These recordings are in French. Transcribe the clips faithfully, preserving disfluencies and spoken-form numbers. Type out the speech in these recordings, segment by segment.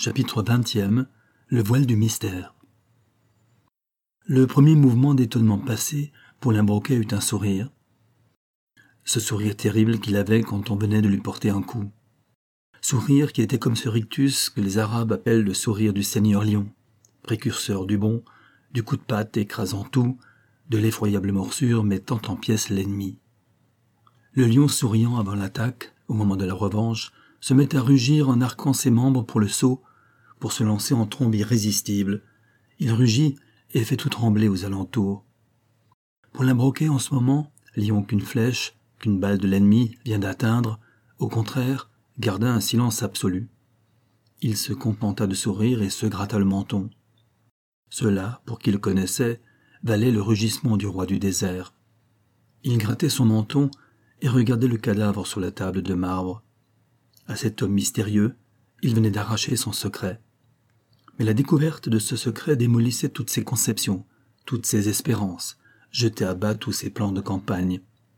Chapitre vingtième. Le voile du mystère. Le premier mouvement d'étonnement passé, Paulin Broquet eut un sourire. Ce sourire terrible qu'il avait quand on venait de lui porter un coup. Sourire qui était comme ce rictus que les Arabes appellent le sourire du Seigneur Lion, précurseur du bon, du coup de patte écrasant tout, de l'effroyable morsure mettant en pièces l'ennemi. Le lion souriant avant l'attaque, au moment de la revanche, se met à rugir en arquant ses membres pour le saut, pour se lancer en trombe irrésistible. Il rugit et fait tout trembler aux alentours. Paulin Broquet, en ce moment, lion qu'une flèche, qu'une balle de l'ennemi vient d'atteindre, au contraire, garda un silence absolu. Il se contenta de sourire et se gratta le menton. Cela, pour qui le connaissait, valait le rugissement du roi du désert. Il grattait son menton et regardait le cadavre sur la table de marbre. À cet homme mystérieux, il venait d'arracher son secret. Mais la découverte de ce secret démolissait toutes ses conceptions, toutes ses espérances, jetait à bas tous ses plans de campagne.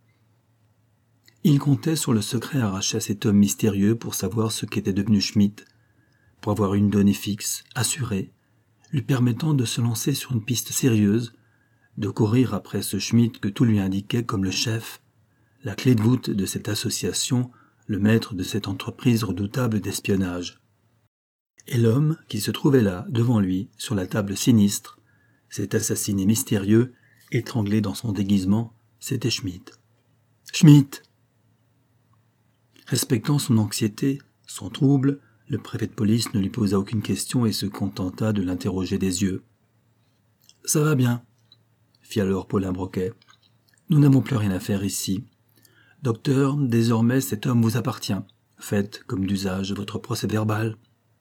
Il comptait sur le secret arraché à cet homme mystérieux pour savoir ce qu'était devenu Schmitt, pour avoir une donnée fixe, assurée, lui permettant de se lancer sur une piste sérieuse, de courir après ce Schmitt que tout lui indiquait comme le chef, la clé de voûte de cette association, le maître de cette entreprise redoutable d'espionnage. Et l'homme qui se trouvait là, devant lui, sur la table sinistre, cet assassiné mystérieux, étranglé dans son déguisement, c'était Schmitt. Schmitt! Respectant son anxiété, son trouble, le préfet de police ne lui posa aucune question et se contenta de l'interroger des yeux. « Ça va bien, » fit alors Paulin Broquet. « Nous n'avons plus rien à faire ici. Docteur, désormais cet homme vous appartient. Faites, comme d'usage, votre procès-verbal. »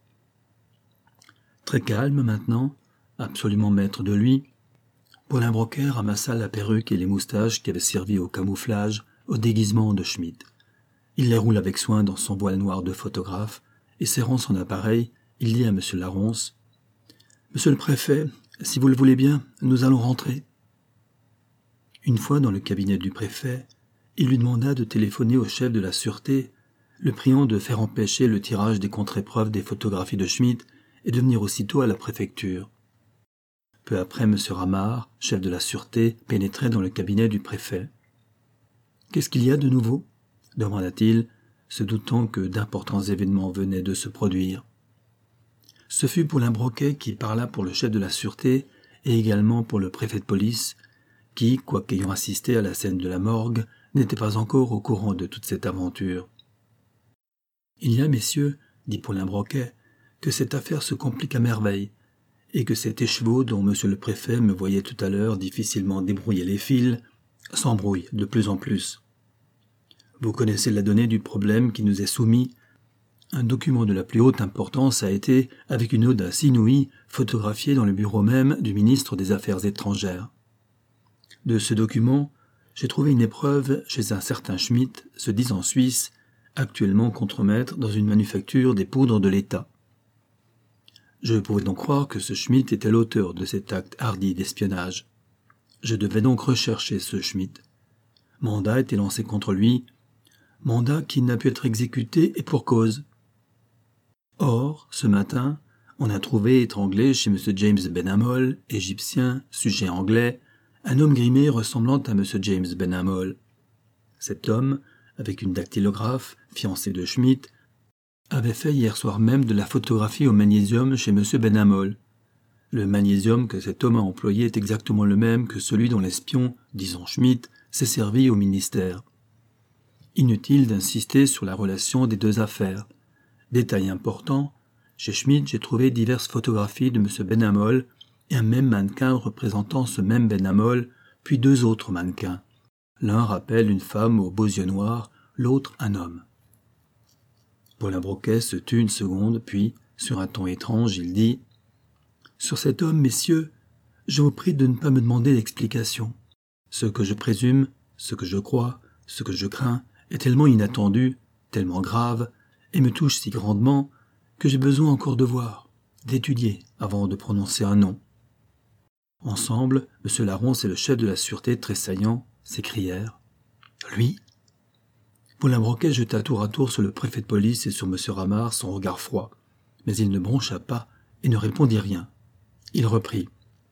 Très calme maintenant, absolument maître de lui, Paulin Broquet ramassa la perruque et les moustaches qui avaient servi au camouflage, au déguisement de Schmitt. Il les roule avec soin dans son voile noir de photographe, et serrant son appareil, il dit à M. Laronce « Monsieur le préfet, si vous le voulez bien, nous allons rentrer. » Une fois dans le cabinet du préfet, il lui demanda de téléphoner au chef de la sûreté, le priant de faire empêcher le tirage des contre-épreuves des photographies de Schmitt et de venir aussitôt à la préfecture. Peu après, M. Ramard, chef de la sûreté, pénétrait dans le cabinet du préfet. « Qu'est-ce qu'il y a de nouveau ?» demanda-t-il, se doutant que d'importants événements venaient de se produire. Ce fut Paulin Broquet qui parla pour le chef de la sûreté et également pour le préfet de police, qui, quoiqu'ayant assisté à la scène de la morgue, n'était pas encore au courant de toute cette aventure. « Il y a, messieurs, dit Paulin Broquet, que cette affaire se complique à merveille, et que cet écheveau dont monsieur le préfet me voyait tout à l'heure difficilement débrouiller les fils, s'embrouille de plus en plus. Vous connaissez la donnée du problème qui nous est soumis. Un document de la plus haute importance a été, avec une audace inouïe, photographié dans le bureau même du ministre des Affaires étrangères. De ce document, j'ai trouvé une épreuve chez un certain Schmitt, se disant suisse, actuellement contremaître dans une manufacture des poudres de l'État. Je pouvais donc croire que ce Schmitt était l'auteur de cet acte hardi d'espionnage. Je devais donc rechercher ce Schmitt. Mandat était lancé contre lui, mandat qui n'a pu être exécuté et pour cause. Or, ce matin, on a trouvé étranglé chez M. James Benhamol, égyptien, sujet anglais, un homme grimé ressemblant à M. James Benhamol. Cet homme, avec une dactylographe, fiancé de Schmitt, avait fait hier soir même de la photographie au magnésium chez M. Benhamol. Le magnésium que cet homme a employé est exactement le même que celui dont l'espion, disons Schmitt, s'est servi au ministère. Inutile d'insister sur la relation des deux affaires. Détail important, chez Schmitt j'ai trouvé diverses photographies de M. Benhamol et un même mannequin représentant ce même Benhamol, puis deux autres mannequins. L'un rappelle une femme aux beaux yeux noirs, l'autre un homme. Paulin Broquet se tut une seconde, puis, sur un ton étrange, il dit « Sur cet homme, messieurs, je vous prie de ne pas me demander d'explication. Ce que je présume, ce que je crois, ce que je crains, est tellement inattendu, tellement grave, et me touche si grandement, que j'ai besoin encore de voir, d'étudier, avant de prononcer un nom. » Ensemble, M. Laronce et le chef de la sûreté tressaillant s'écrièrent « Lui ?» Paulin Broquet jeta tour à tour sur le préfet de police et sur M. Ramard son regard froid. mais il ne broncha pas et ne répondit rien. Il reprit.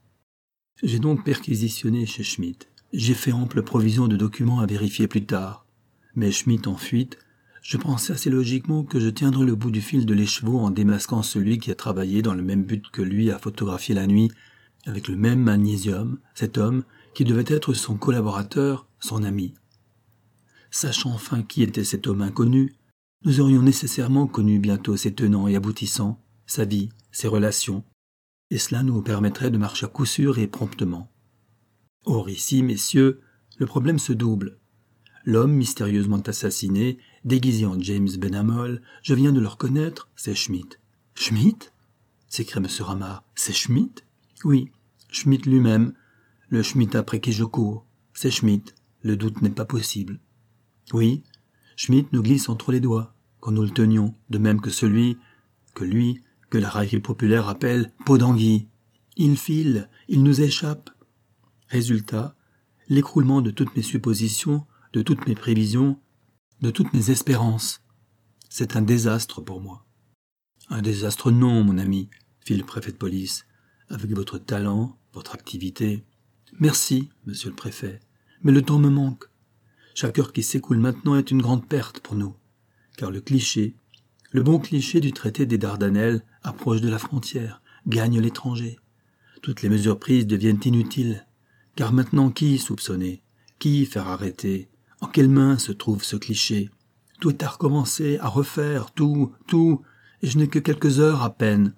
« J'ai donc perquisitionné chez Schmitt. J'ai fait ample provision de documents à vérifier plus tard. Mais Schmitt en fuite, je pensais assez logiquement que je tiendrais le bout du fil de l'écheveau en démasquant celui qui a travaillé dans le même but que lui à photographier la nuit, avec le même magnésium, cet homme qui devait être son collaborateur, son ami. Sachant enfin qui était cet homme inconnu, nous aurions nécessairement connu bientôt ses tenants et aboutissants, sa vie, ses relations, et cela nous permettrait de marcher à coup sûr et promptement. Or ici, messieurs, le problème se double. L'homme mystérieusement assassiné, déguisé en James Benhamol, je viens de le reconnaître, c'est Schmitt. « Schmitt » s'écria M. Ramard. « C'est Schmitt ?»« Oui, Schmitt lui-même, le Schmitt après qui je cours. C'est Schmitt, le doute n'est pas possible. » Oui, Schmitt nous glisse entre les doigts, quand nous le tenions, de même que celui, que lui, que la raillerie populaire appelle peau d'anguille. Il file, il nous échappe. Résultat, l'écroulement de toutes mes suppositions, de toutes mes prévisions, de toutes mes espérances. C'est un désastre pour moi. Un désastre non, mon ami, fit le préfet de police, avec votre talent, votre activité. Merci, monsieur le préfet, mais le temps me manque. Chaque heure qui s'écoule maintenant est une grande perte pour nous, car le cliché, le bon cliché du traité des Dardanelles approche de la frontière, gagne l'étranger. Toutes les mesures prises deviennent inutiles, car maintenant qui soupçonner, qui faire arrêter, en quelles mains se trouve ce cliché? Tout est à recommencer, à refaire, tout, tout, et je n'ai que quelques heures à peine.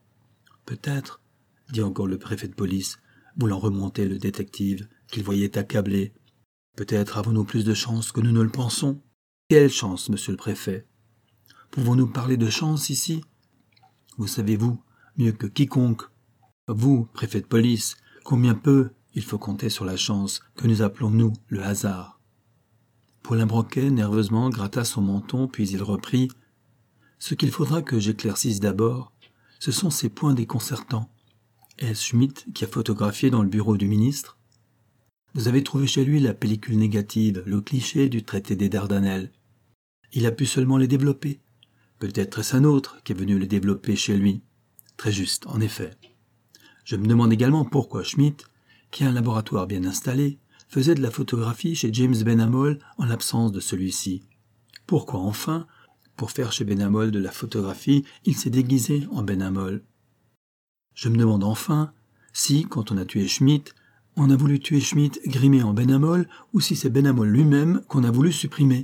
Peut-être, dit encore le préfet de police, voulant remonter le détective, qu'il voyait accablé. Peut-être avons-nous plus de chance que nous ne le pensons. Quelle chance, monsieur le préfet? Pouvons-nous parler de chance ici? Vous savez-vous, mieux que quiconque, vous, préfet de police, combien peu il faut compter sur la chance que nous appelons, nous, le hasard. Paulin Broquet, nerveusement, gratta son menton, puis il reprit. Ce qu'il faudra que j'éclaircisse d'abord, ce sont ces points déconcertants. Est-ce Schmitt qui a photographié dans le bureau du ministre? Vous avez trouvé chez lui la pellicule négative, le cliché du traité des Dardanelles. Il a pu seulement les développer. Peut-être est-ce un autre qui est venu les développer chez lui. Très juste, en effet. Je me demande également pourquoi Schmitt, qui a un laboratoire bien installé, faisait de la photographie chez James Benhamol en l'absence de celui-ci. Pourquoi enfin, pour faire chez Benhamol de la photographie, il s'est déguisé en Benhamol. Je me demande enfin si, quand on a tué Schmitt, on a voulu tuer Schmitt grimé en Benhamol ou si c'est Benhamol lui-même qu'on a voulu supprimer.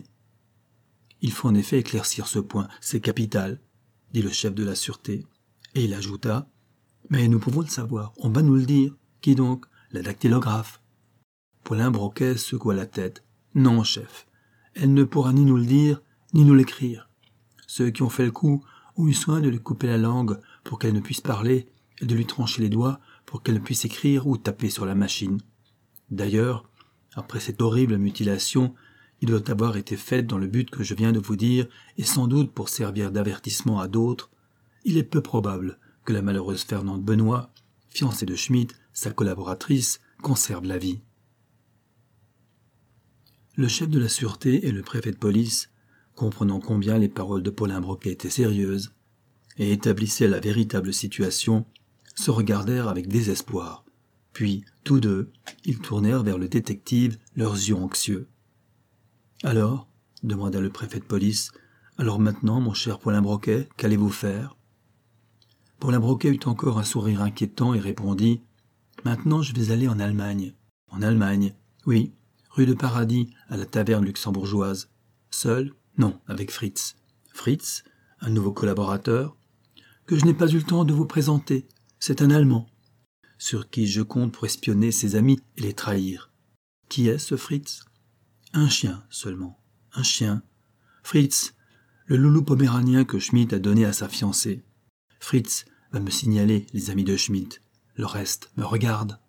Il faut en effet éclaircir ce point, c'est capital, dit le chef de la sûreté. Et il ajouta, « Mais nous pouvons le savoir, on va nous le dire. Qui donc? La dactylographe. » Paulin Broquet secoua la tête. « Non, chef, elle ne pourra ni nous le dire, ni nous l'écrire. Ceux qui ont fait le coup ont eu soin de lui couper la langue pour qu'elle ne puisse parler et de lui trancher les doigts pour qu'elle ne puisse écrire ou taper sur la machine. D'ailleurs, après cette horrible mutilation, il doit avoir été fait dans le but que je viens de vous dire et sans doute pour servir d'avertissement à d'autres. Il est peu probable que la malheureuse Fernande Benoît, fiancée de Schmitt, sa collaboratrice, conserve la vie. » Le chef de la sûreté et le préfet de police, comprenant combien les paroles de Paulin Broquet étaient sérieuses et établissaient la véritable situation, se regardèrent avec désespoir. Puis, tous deux, ils tournèrent vers le détective leurs yeux anxieux. « Alors, demanda le préfet de police, « alors maintenant, mon cher Paulin Broquet, qu'allez-vous faire ?» Paulin Broquet eut encore un sourire inquiétant et répondit « Maintenant, je vais aller en Allemagne. »« En Allemagne, oui, rue de Paradis, à la taverne luxembourgeoise. Seul? Non, avec Fritz. Fritz, un nouveau collaborateur, que je n'ai pas eu le temps de vous présenter. C'est un Allemand, sur qui je compte pour espionner ses amis et les trahir. Qui est ce Fritz? Un chien seulement, un chien. Fritz, le loulou poméranien que Schmitt a donné à sa fiancée. Fritz va me signaler les amis de Schmitt. Le reste me regarde.